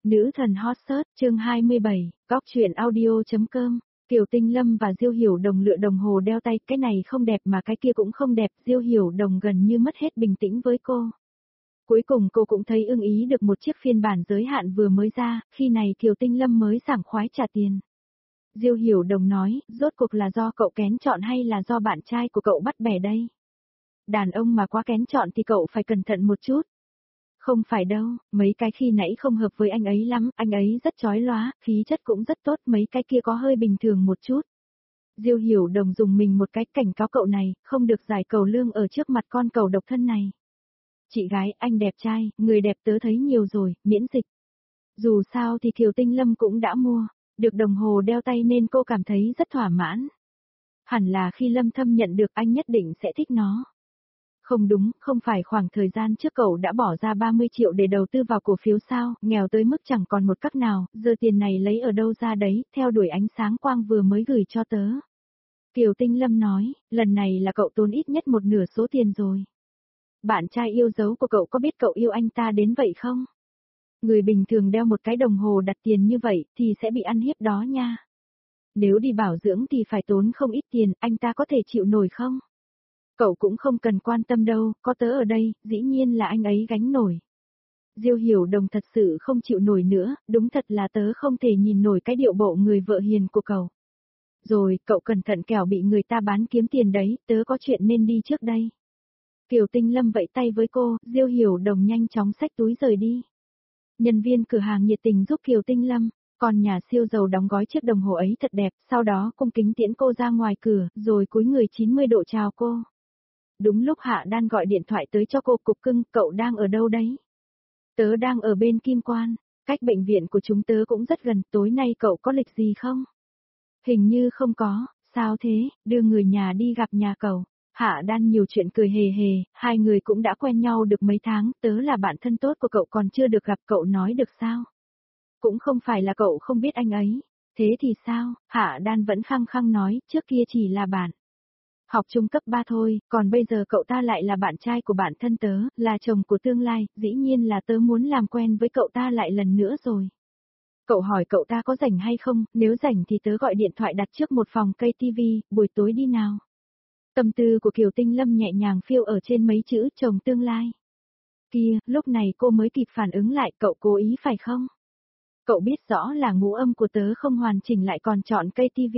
Nữ thần hot search chương 27, góc truyện audio.com. Kiều Tinh Lâm và Diêu Hiểu Đồng lựa đồng hồ đeo tay, cái này không đẹp mà cái kia cũng không đẹp, Diêu Hiểu Đồng gần như mất hết bình tĩnh với cô. Cuối cùng cô cũng thấy ưng ý được một chiếc phiên bản giới hạn vừa mới ra, khi này Kiều Tinh Lâm mới sảng khoái trả tiền. Diêu Hiểu Đồng nói, rốt cuộc là do cậu kén chọn hay là do bạn trai của cậu bắt bẻ đây? Đàn ông mà quá kén chọn thì cậu phải cẩn thận một chút. Không phải đâu, mấy cái khi nãy không hợp với anh ấy lắm, anh ấy rất chói lóa, khí chất cũng rất tốt, mấy cái kia có hơi bình thường một chút. Diêu Hiểu Đồng dùng mình một cái, cảnh cáo cậu này, không được giải cầu lương ở trước mặt con cầu độc thân này. Chị gái, anh đẹp trai, người đẹp tớ thấy nhiều rồi, miễn dịch. Dù sao thì Kiều Tinh Lâm cũng đã mua, được đồng hồ đeo tay nên cô cảm thấy rất thỏa mãn. Hẳn là khi Lâm Thâm nhận được anh nhất định sẽ thích nó. Không đúng, không phải khoảng thời gian trước cậu đã bỏ ra 30 triệu để đầu tư vào cổ phiếu sao, nghèo tới mức chẳng còn một cách nào, giờ tiền này lấy ở đâu ra đấy, theo đuổi ánh sáng quang vừa mới gửi cho tớ. Kiều Tinh Lâm nói, lần này là cậu tốn ít nhất một nửa số tiền rồi. Bạn trai yêu dấu của cậu có biết cậu yêu anh ta đến vậy không? Người bình thường đeo một cái đồng hồ đặt tiền như vậy thì sẽ bị ăn hiếp đó nha. Nếu đi bảo dưỡng thì phải tốn không ít tiền, anh ta có thể chịu nổi không? Cậu cũng không cần quan tâm đâu, có tớ ở đây, dĩ nhiên là anh ấy gánh nổi. Diêu Hiểu Đồng thật sự không chịu nổi nữa, đúng thật là tớ không thể nhìn nổi cái điệu bộ người vợ hiền của cậu. Rồi, cậu cẩn thận kẻo bị người ta bán kiếm tiền đấy, tớ có chuyện nên đi trước đây. Kiều Tinh Lâm vẫy tay với cô, Diêu Hiểu Đồng nhanh chóng xách túi rời đi. Nhân viên cửa hàng nhiệt tình giúp Kiều Tinh Lâm, còn nhà siêu giàu đóng gói chiếc đồng hồ ấy thật đẹp, sau đó cung kính tiễn cô ra ngoài cửa, rồi cúi người 90 độ chào cô. Đúng lúc Hạ Đan gọi điện thoại tới cho cô, cục cưng, cậu đang ở đâu đấy? Tớ đang ở bên Kim Quan, cách bệnh viện của chúng tớ cũng rất gần, tối nay cậu có lịch gì không? Hình như không có, sao thế, đưa người nhà đi gặp nhà cậu. Hạ Đan nhiều chuyện cười hề hề, hai người cũng đã quen nhau được mấy tháng, tớ là bạn thân tốt của cậu còn chưa được gặp, cậu nói được sao? Cũng không phải là cậu không biết anh ấy, thế thì sao? Hạ Đan vẫn khăng khăng nói, trước kia chỉ là bạn. Học trung cấp 3 thôi, còn bây giờ cậu ta lại là bạn trai của bạn thân tớ, là chồng của tương lai, dĩ nhiên là tớ muốn làm quen với cậu ta lại lần nữa rồi. Cậu hỏi cậu ta có rảnh hay không, nếu rảnh thì tớ gọi điện thoại đặt trước một phòng cây TV, buổi tối đi nào. Tâm tư của Kiều Tinh Lâm nhẹ nhàng phiêu ở trên mấy chữ chồng tương lai. Kia, lúc này cô mới kịp phản ứng lại, cậu cố ý phải không? Cậu biết rõ là ngũ âm của tớ không hoàn chỉnh lại còn chọn cây TV.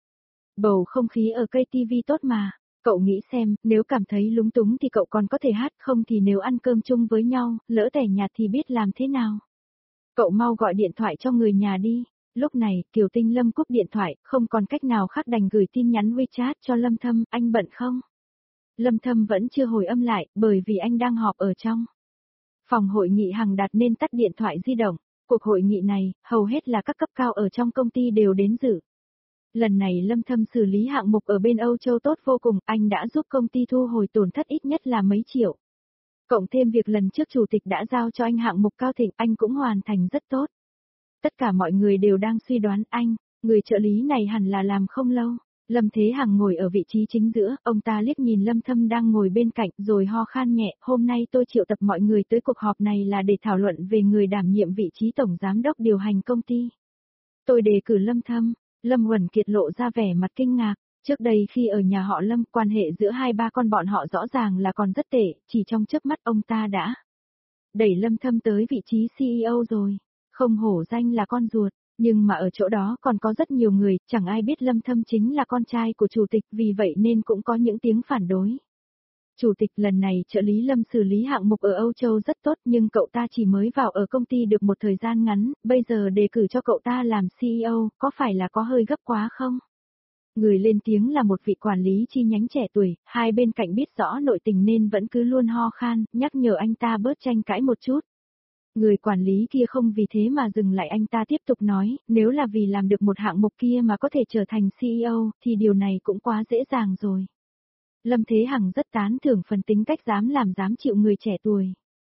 Bầu không khí ở cây TV tốt mà, cậu nghĩ xem, nếu cảm thấy lúng túng thì cậu còn có thể hát, không thì nếu ăn cơm chung với nhau, lỡ tẻ nhạt thì biết làm thế nào. Cậu mau gọi điện thoại cho người nhà đi. Lúc này, Kiều Tinh Lâm cúp điện thoại, không còn cách nào khác đành gửi tin nhắn WeChat cho Lâm Thâm, anh bận không? Lâm Thâm vẫn chưa hồi âm lại, bởi vì anh đang họp ở trong phòng hội nghị Hằng Đạt nên tắt điện thoại di động. Cuộc hội nghị này, hầu hết là các cấp cao ở trong công ty đều đến dự. Lần này Lâm Thâm xử lý hạng mục ở bên Âu Châu tốt vô cùng, anh đã giúp công ty thu hồi tổn thất ít nhất là mấy triệu. Cộng thêm việc lần trước chủ tịch đã giao cho anh hạng mục cao thịnh, anh cũng hoàn thành rất tốt. Tất cả mọi người đều đang suy đoán anh, người trợ lý này hẳn là làm không lâu. Lâm Thế Hằng ngồi ở vị trí chính giữa, ông ta liếc nhìn Lâm Thâm đang ngồi bên cạnh rồi ho khan nhẹ, hôm nay tôi triệu tập mọi người tới cuộc họp này là để thảo luận về người đảm nhiệm vị trí tổng giám đốc điều hành công ty. Tôi đề cử Lâm Thâm. Lâm Huẩn Kiệt lộ ra vẻ mặt kinh ngạc, trước đây khi ở nhà họ Lâm, quan hệ giữa hai ba con bọn họ rõ ràng là còn rất tệ, chỉ trong chớp mắt ông ta đã đẩy Lâm Thâm tới vị trí CEO rồi, không hổ danh là con ruột, nhưng mà ở chỗ đó còn có rất nhiều người, chẳng ai biết Lâm Thâm chính là con trai của chủ tịch, vì vậy nên cũng có những tiếng phản đối. Chủ tịch, lần này trợ lý Lâm xử lý hạng mục ở Âu Châu rất tốt nhưng cậu ta chỉ mới vào ở công ty được một thời gian ngắn, bây giờ đề cử cho cậu ta làm CEO, có phải là có hơi gấp quá không? Người lên tiếng là một vị quản lý chi nhánh trẻ tuổi, hai bên cạnh biết rõ nội tình nên vẫn cứ luôn ho khan, nhắc nhở anh ta bớt tranh cãi một chút. Người quản lý kia không vì thế mà dừng lại, anh ta tiếp tục nói, nếu là vì làm được một hạng mục kia mà có thể trở thành CEO, thì điều này cũng quá dễ dàng rồi. Lâm Thế Hằng rất tán thưởng phần tính cách dám làm dám chịu người trẻ tuổi.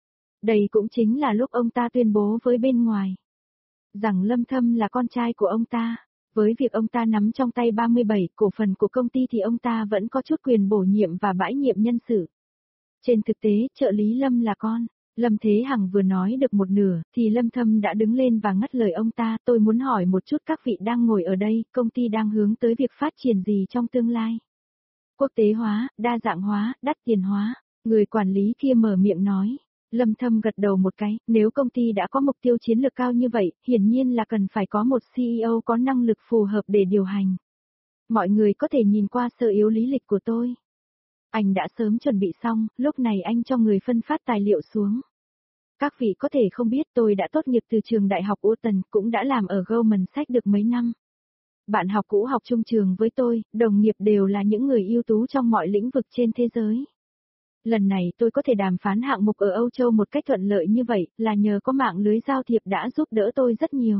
Đây cũng chính là lúc ông ta tuyên bố với bên ngoài rằng Lâm Thâm là con trai của ông ta. Với việc ông ta nắm trong tay 37 cổ phần của công ty thì ông ta vẫn có chút quyền bổ nhiệm và bãi nhiệm nhân sự. Trên thực tế, trợ lý Lâm là con Lâm Thế Hằng vừa nói được một nửa, thì Lâm Thâm đã đứng lên và ngắt lời ông ta, tôi muốn hỏi một chút các vị đang ngồi ở đây, công ty đang hướng tới việc phát triển gì trong tương lai? Quốc tế hóa, đa dạng hóa, đắt tiền hóa. Người quản lý kia mở miệng nói. Lâm Thâm gật đầu một cái, nếu công ty đã có mục tiêu chiến lược cao như vậy, hiển nhiên là cần phải có một CEO có năng lực phù hợp để điều hành. Mọi người có thể nhìn qua sơ yếu lý lịch của tôi. Anh đã sớm chuẩn bị xong, lúc này anh cho người phân phát tài liệu xuống. Các vị có thể không biết tôi đã tốt nghiệp từ trường đại học Uton, cũng đã làm ở Goldman Sachs được mấy năm. Bạn học cũ học chung trường với tôi, đồng nghiệp đều là những người ưu tú trong mọi lĩnh vực trên thế giới. Lần này tôi có thể đàm phán hạng mục ở Âu Châu một cách thuận lợi như vậy, là nhờ có mạng lưới giao thiệp đã giúp đỡ tôi rất nhiều.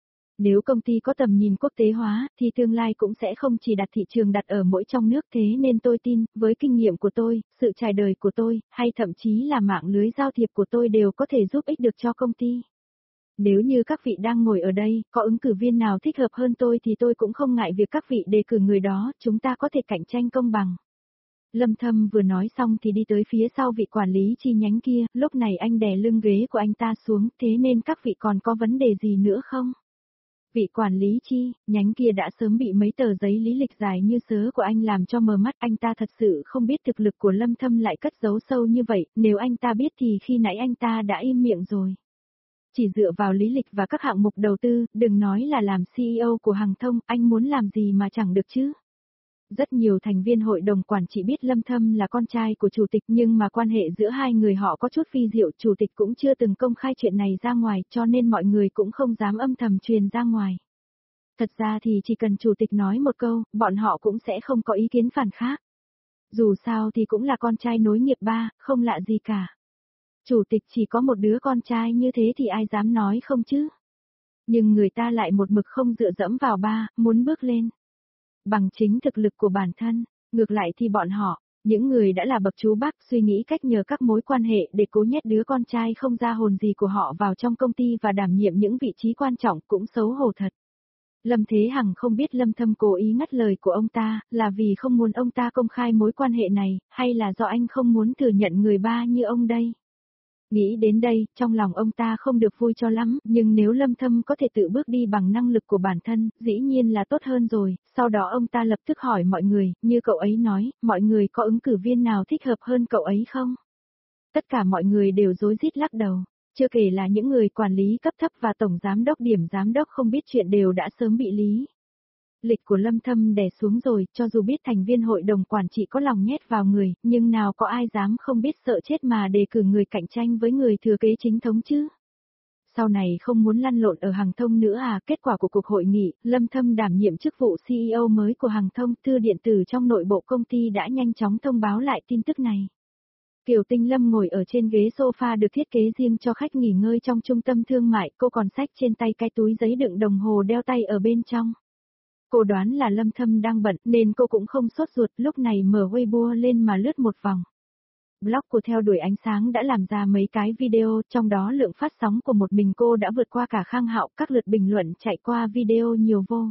Nếu công ty có tầm nhìn quốc tế hóa, thì tương lai cũng sẽ không chỉ đặt thị trường đặt ở mỗi trong nước, thế nên tôi tin, với kinh nghiệm của tôi, sự trải đời của tôi, hay thậm chí là mạng lưới giao thiệp của tôi đều có thể giúp ích được cho công ty. Nếu như các vị đang ngồi ở đây, có ứng cử viên nào thích hợp hơn tôi thì tôi cũng không ngại việc các vị đề cử người đó, chúng ta có thể cạnh tranh công bằng. Lâm Thâm vừa nói xong thì đi tới phía sau vị quản lý chi nhánh kia, lúc này anh đè lưng ghế của anh ta xuống, thế nên các vị còn có vấn đề gì nữa không? Vị quản lý chi, nhánh kia đã sớm bị mấy tờ giấy lý lịch dài như sớ của anh làm cho mờ mắt, anh ta thật sự không biết thực lực của Lâm Thâm lại cất giấu sâu như vậy, nếu anh ta biết thì khi nãy anh ta đã im miệng rồi. Chỉ dựa vào lý lịch và các hạng mục đầu tư, đừng nói là làm CEO của hàng thông, anh muốn làm gì mà chẳng được chứ. Rất nhiều thành viên hội đồng quản trị biết Lâm Thâm là con trai của chủ tịch, nhưng mà quan hệ giữa hai người họ có chút phi diệu, chủ tịch cũng chưa từng công khai chuyện này ra ngoài, cho nên mọi người cũng không dám âm thầm truyền ra ngoài. Thật ra thì chỉ cần chủ tịch nói một câu, bọn họ cũng sẽ không có ý kiến phản khác. Dù sao thì cũng là con trai nối nghiệp ba, không lạ gì cả. Chủ tịch chỉ có một đứa con trai như thế thì ai dám nói không chứ? Nhưng người ta lại một mực không dựa dẫm vào ba, muốn bước lên. Bằng chính thực lực của bản thân, ngược lại thì bọn họ, những người đã là bậc chú bác suy nghĩ cách nhờ các mối quan hệ để cố nhét đứa con trai không ra hồn gì của họ vào trong công ty và đảm nhiệm những vị trí quan trọng cũng xấu hổ thật. Lâm Thế Hằng không biết Lâm Thâm cố ý ngắt lời của ông ta, là vì không muốn ông ta công khai mối quan hệ này, hay là do anh không muốn thừa nhận người ba như ông đây. Nghĩ đến đây, trong lòng ông ta không được vui cho lắm, nhưng nếu Lâm Thâm có thể tự bước đi bằng năng lực của bản thân, dĩ nhiên là tốt hơn rồi, sau đó ông ta lập tức hỏi mọi người, như cậu ấy nói, mọi người có ứng cử viên nào thích hợp hơn cậu ấy không? Tất cả mọi người đều rối rít lắc đầu, chưa kể là những người quản lý cấp thấp và tổng giám đốc điểm giám đốc không biết chuyện đều đã sớm bị lý. Lịch của Lâm Thâm đè xuống rồi, cho dù biết thành viên hội đồng quản trị có lòng nhét vào người, nhưng nào có ai dám không biết sợ chết mà đề cử người cạnh tranh với người thừa kế chính thống chứ. Sau này không muốn lăn lộn ở hàng thông nữa à, kết quả của cuộc hội nghị, Lâm Thâm đảm nhiệm chức vụ CEO mới của hàng thông, thư điện tử trong nội bộ công ty đã nhanh chóng thông báo lại tin tức này. Kiều Tinh Lâm ngồi ở trên ghế sofa được thiết kế riêng cho khách nghỉ ngơi trong trung tâm thương mại, cô còn xách trên tay cái túi giấy đựng đồng hồ đeo tay ở bên trong. Cô đoán là Lâm Thâm đang bận nên cô cũng không sốt ruột, lúc này mở Weibo lên mà lướt một vòng. Blog của Theo đuổi ánh sáng đã làm ra mấy cái video, trong đó lượng phát sóng của một mình cô đã vượt qua cả Khang Hạo, các lượt bình luận chạy qua video nhiều vô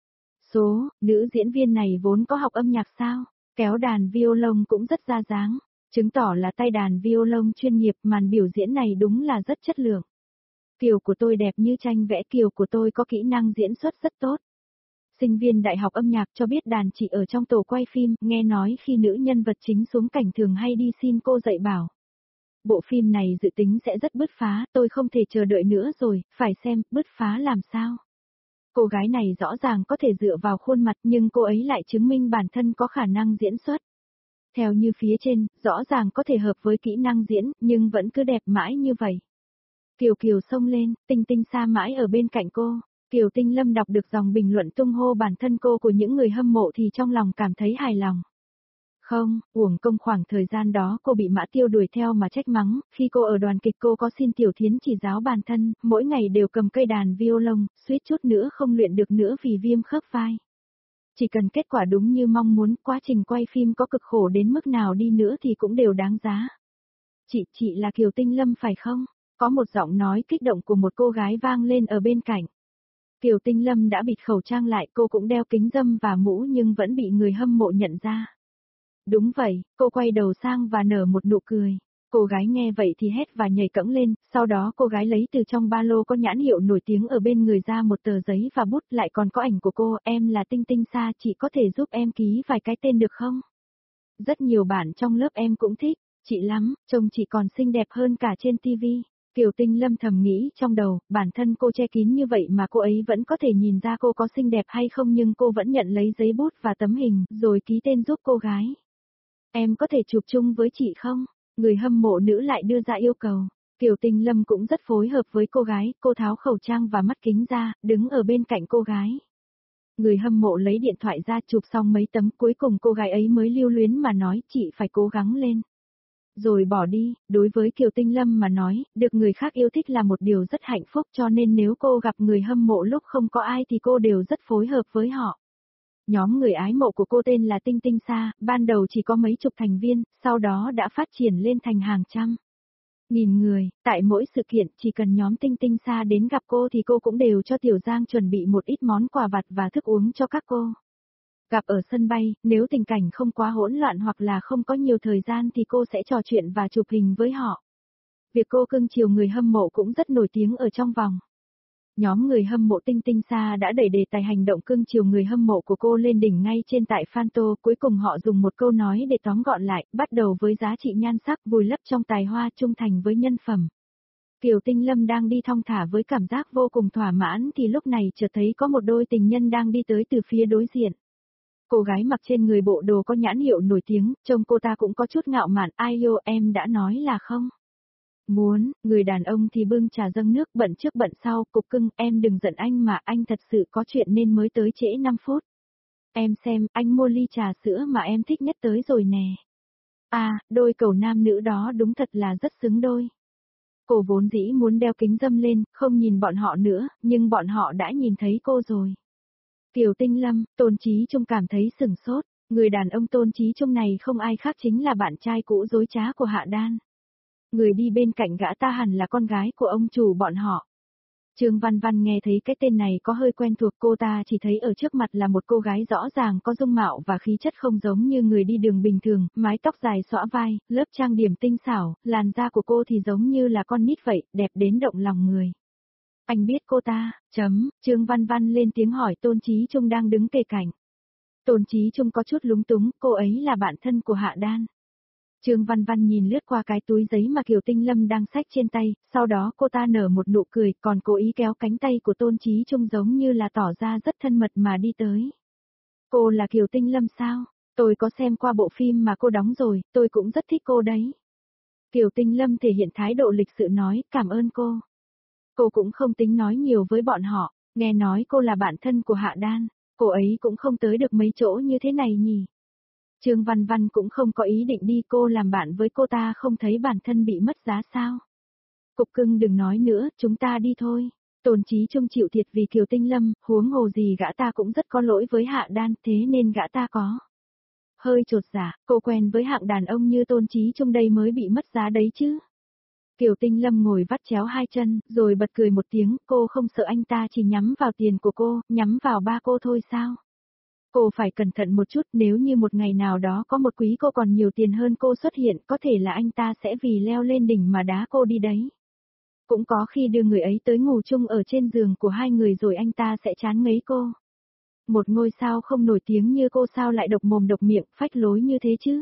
số, nữ diễn viên này vốn có học âm nhạc sao, kéo đàn violon cũng rất ra dáng, chứng tỏ là tay đàn violon chuyên nghiệp, màn biểu diễn này đúng là rất chất lượng. Kiều của tôi đẹp như tranh vẽ, Kiều của tôi có kỹ năng diễn xuất rất tốt. Sinh viên đại học âm nhạc cho biết đàn chị ở trong tổ quay phim, nghe nói khi nữ nhân vật chính xuống cảnh thường hay đi xin cô dạy bảo. Bộ phim này dự tính sẽ rất bứt phá, tôi không thể chờ đợi nữa rồi, phải xem, bứt phá làm sao. Cô gái này rõ ràng có thể dựa vào khuôn mặt nhưng cô ấy lại chứng minh bản thân có khả năng diễn xuất. Theo như phía trên, rõ ràng có thể hợp với kỹ năng diễn, nhưng vẫn cứ đẹp mãi như vậy. Kiều Kiều xông lên, Tinh Tinh xa mãi ở bên cạnh cô. Kiều Tinh Lâm đọc được dòng bình luận tung hô bản thân cô của những người hâm mộ thì trong lòng cảm thấy hài lòng. Không, uổng công khoảng thời gian đó cô bị Mã Tiêu đuổi theo mà trách mắng, khi cô ở đoàn kịch cô có xin Tiểu Thiến chỉ giáo bản thân, mỗi ngày đều cầm cây đàn violon, suýt chút nữa không luyện được nữa vì viêm khớp vai. Chỉ cần kết quả đúng như mong muốn, quá trình quay phim có cực khổ đến mức nào đi nữa thì cũng đều đáng giá. Chị là Kiều Tinh Lâm phải không? Có một giọng nói kích động của một cô gái vang lên ở bên cạnh. Kiều Tinh Lâm đã bịt khẩu trang lại, cô cũng đeo kính râm và mũ nhưng vẫn bị người hâm mộ nhận ra. Đúng vậy, cô quay đầu sang và nở một nụ cười. Cô gái nghe vậy thì hét và nhảy cẫng lên, sau đó cô gái lấy từ trong ba lô có nhãn hiệu nổi tiếng ở bên người ra một tờ giấy và bút, lại còn có ảnh của cô, em là Tinh Tinh Sa, chị có thể giúp em ký vài cái tên được không? Rất nhiều bạn trong lớp em cũng thích, chị lắm, trông chị còn xinh đẹp hơn cả trên tivi. Kiều Tinh Lâm thầm nghĩ trong đầu, bản thân cô che kín như vậy mà cô ấy vẫn có thể nhìn ra cô có xinh đẹp hay không, nhưng cô vẫn nhận lấy giấy bút và tấm hình, rồi ký tên giúp cô gái. Em có thể chụp chung với chị không? Người hâm mộ nữ lại đưa ra yêu cầu. Kiều Tinh Lâm cũng rất phối hợp với cô gái, cô tháo khẩu trang và mắt kính ra, đứng ở bên cạnh cô gái. Người hâm mộ lấy điện thoại ra chụp xong mấy tấm, cuối cùng cô gái ấy mới lưu luyến mà nói chị phải cố gắng lên. Rồi bỏ đi, đối với Kiều Tinh Lâm mà nói, được người khác yêu thích là một điều rất hạnh phúc, cho nên nếu cô gặp người hâm mộ lúc không có ai thì cô đều rất phối hợp với họ. Nhóm người ái mộ của cô tên là Tinh Tinh Sa, ban đầu chỉ có mấy chục thành viên, sau đó đã phát triển lên thành hàng trăm. Nghìn người, tại mỗi sự kiện chỉ cần nhóm Tinh Tinh Sa đến gặp cô thì cô cũng đều cho Tiểu Giang chuẩn bị một ít món quà vặt và thức uống cho các cô. Gặp ở sân bay, nếu tình cảnh không quá hỗn loạn hoặc là không có nhiều thời gian thì cô sẽ trò chuyện và chụp hình với họ. Việc cô cưng chiều người hâm mộ cũng rất nổi tiếng ở trong vòng. Nhóm người hâm mộ Tinh Tinh Sa đã đẩy đề tài hành động cưng chiều người hâm mộ của cô lên đỉnh ngay trên tại Fanto, cuối cùng họ dùng một câu nói để tóm gọn lại, bắt đầu với giá trị nhan sắc, vùi lấp trong tài hoa, trung thành với nhân phẩm. Kiều Tinh Lâm đang đi thong thả với cảm giác vô cùng thỏa mãn thì lúc này chợt thấy có một đôi tình nhân đang đi tới từ phía đối diện. Cô gái mặc trên người bộ đồ có nhãn hiệu nổi tiếng, trông cô ta cũng có chút ngạo mạn, ai yêu em đã nói là không. Muốn, người đàn ông thì bưng trà dâng nước bận trước bận sau, cục cưng, em đừng giận anh mà anh thật sự có chuyện nên mới tới trễ 5 phút. Em xem, anh mua ly trà sữa mà em thích nhất tới rồi nè. À, đôi cầu nam nữ đó đúng thật là rất xứng đôi. Cô vốn dĩ muốn đeo kính râm lên, không nhìn bọn họ nữa, nhưng bọn họ đã nhìn thấy cô rồi. Kiều Tinh Lâm, Tôn Chí Trung cảm thấy sửng sốt, người đàn ông Tôn Chí Trung này không ai khác chính là bạn trai cũ dối trá của Hạ Đan. Người đi bên cạnh gã ta hẳn là con gái của ông chủ bọn họ. Trương Văn Văn nghe thấy cái tên này có hơi quen thuộc, cô ta chỉ thấy ở trước mặt là một cô gái rõ ràng có dung mạo và khí chất không giống như người đi đường bình thường, mái tóc dài xõa vai, lớp trang điểm tinh xảo, làn da của cô thì giống như là con nít vậy, đẹp đến động lòng người. Anh biết cô ta, Trương Văn Văn lên tiếng hỏi Tôn Chí Trung đang đứng kề cạnh. Tôn Chí Trung có chút lúng túng, cô ấy là bạn thân của Hạ Đan. Trương Văn Văn nhìn lướt qua cái túi giấy mà Kiều Tinh Lâm đang xách trên tay, sau đó cô ta nở một nụ cười, còn cố ý kéo cánh tay của Tôn Chí Trung giống như là tỏ ra rất thân mật mà đi tới. Cô là Kiều Tinh Lâm sao? Tôi có xem qua bộ phim mà cô đóng rồi, tôi cũng rất thích cô đấy. Kiều Tinh Lâm thể hiện thái độ lịch sự nói, cảm ơn cô. Cô cũng không tính nói nhiều với bọn họ, nghe nói cô là bạn thân của Hạ Đan, cô ấy cũng không tới được mấy chỗ như thế này nhỉ. Trương Văn Văn cũng không có ý định đi, cô làm bạn với cô ta không thấy bản thân bị mất giá sao. Cục cưng đừng nói nữa, chúng ta đi thôi. Tôn Chí Trung chịu thiệt vì Kiều Tinh Lâm, huống hồ gì gã ta cũng rất có lỗi với Hạ Đan, thế nên gã ta có hơi chột dạ, cô quen với hạng đàn ông như Tôn Chí Trung đây mới bị mất giá đấy chứ. Kiều Tinh Lâm ngồi vắt chéo hai chân, rồi bật cười một tiếng, cô không sợ anh ta chỉ nhắm vào tiền của cô, nhắm vào ba cô thôi sao? Cô phải cẩn thận một chút, nếu như một ngày nào đó có một quý cô còn nhiều tiền hơn cô xuất hiện, có thể là anh ta sẽ vì leo lên đỉnh mà đá cô đi đấy. Cũng có khi đưa người ấy tới ngủ chung ở trên giường của hai người rồi anh ta sẽ chán ngấy cô. Một ngôi sao không nổi tiếng như cô sao lại độc mồm độc miệng, phách lối như thế chứ?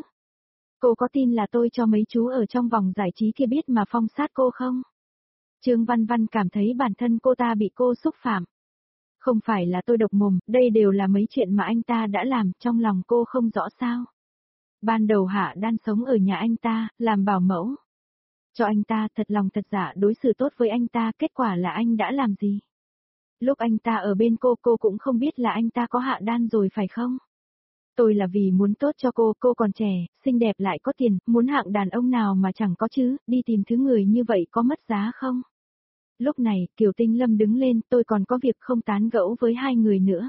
Cô có tin là tôi cho mấy chú ở trong vòng giải trí kia biết mà phong sát cô không? Trương Văn Văn cảm thấy bản thân cô ta bị cô xúc phạm. Không phải là tôi độc mồm, đây đều là mấy chuyện mà anh ta đã làm, trong lòng cô không rõ sao. Ban đầu Hạ Đan sống ở nhà anh ta, làm bảo mẫu. Cho anh ta thật lòng thật dạ đối xử tốt với anh ta, kết quả là anh đã làm gì? Lúc anh ta ở bên cô cũng không biết là anh ta có Hạ Đan rồi phải không? Tôi là vì muốn tốt cho cô còn trẻ, xinh đẹp lại có tiền, muốn hạng đàn ông nào mà chẳng có chứ, đi tìm thứ người như vậy có mất giá không? Lúc này, Kiều Tinh Lâm đứng lên, tôi còn có việc không tán gẫu với hai người nữa.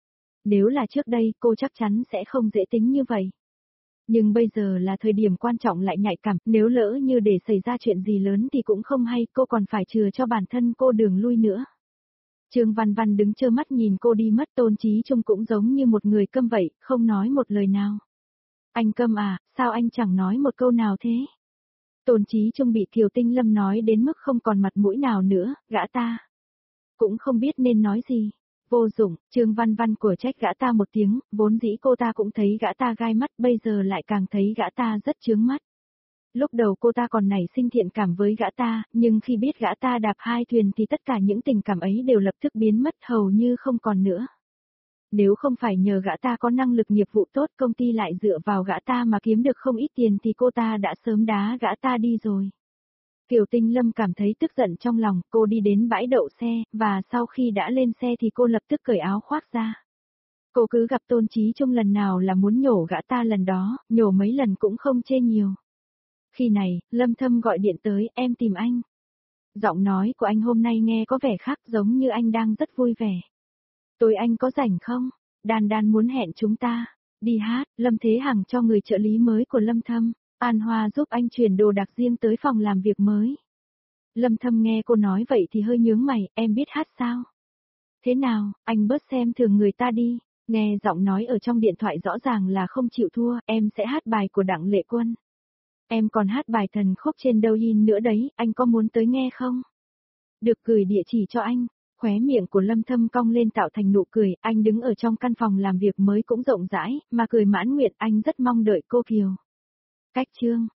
Nếu là trước đây, cô chắc chắn sẽ không dễ tính như vậy. Nhưng bây giờ là thời điểm quan trọng lại nhạy cảm, nếu lỡ như để xảy ra chuyện gì lớn thì cũng không hay, cô còn phải chừa cho bản thân cô đường lui nữa. Trương Văn Văn đứng trơ mắt nhìn cô đi mất, Tôn Chí Trung cũng giống như một người câm vậy, không nói một lời nào. Anh câm à, sao anh chẳng nói một câu nào thế? Tôn Chí Trung bị Kiều Tinh Lâm nói đến mức không còn mặt mũi nào nữa, gã ta cũng không biết nên nói gì. Vô dụng, Trương Văn Văn của trách gã ta một tiếng, vốn dĩ cô ta cũng thấy gã ta gai mắt, bây giờ lại càng thấy gã ta rất chướng mắt. Lúc đầu cô ta còn nảy sinh thiện cảm với gã ta, nhưng khi biết gã ta đạp hai thuyền thì tất cả những tình cảm ấy đều lập tức biến mất hầu như không còn nữa. Nếu không phải nhờ gã ta có năng lực nghiệp vụ tốt, công ty lại dựa vào gã ta mà kiếm được không ít tiền thì cô ta đã sớm đá gã ta đi rồi. Kiều Tinh Lâm cảm thấy tức giận trong lòng, cô đi đến bãi đậu xe, và sau khi đã lên xe thì cô lập tức cởi áo khoác ra. Cô cứ gặp Tôn Chí Trung lần nào là muốn nhổ gã ta lần đó, nhổ mấy lần cũng không chê nhiều. Khi này, Lâm Thâm gọi điện tới, em tìm anh. Giọng nói của anh hôm nay nghe có vẻ khác, giống như anh đang rất vui vẻ. Tối anh có rảnh không? Đan Đan muốn hẹn chúng ta đi hát. Lâm Thế Hằng cho người trợ lý mới của Lâm Thâm, An Hoa giúp anh chuyển đồ đạc riêng tới phòng làm việc mới. Lâm Thâm nghe cô nói vậy thì hơi nhướng mày, em biết hát sao? Thế nào, anh bớt xem thường người ta đi. Nghe giọng nói ở trong điện thoại rõ ràng là không chịu thua, em sẽ hát bài của Đặng Lệ Quân. Em còn hát bài thần khúc trên Douyin nữa đấy, anh có muốn tới nghe không? Được, gửi địa chỉ cho anh. Khóe miệng của Lâm Thâm cong lên tạo thành nụ cười, anh đứng ở trong căn phòng làm việc mới cũng rộng rãi, mà cười mãn nguyện, anh rất mong đợi cô Kiều. Cách chương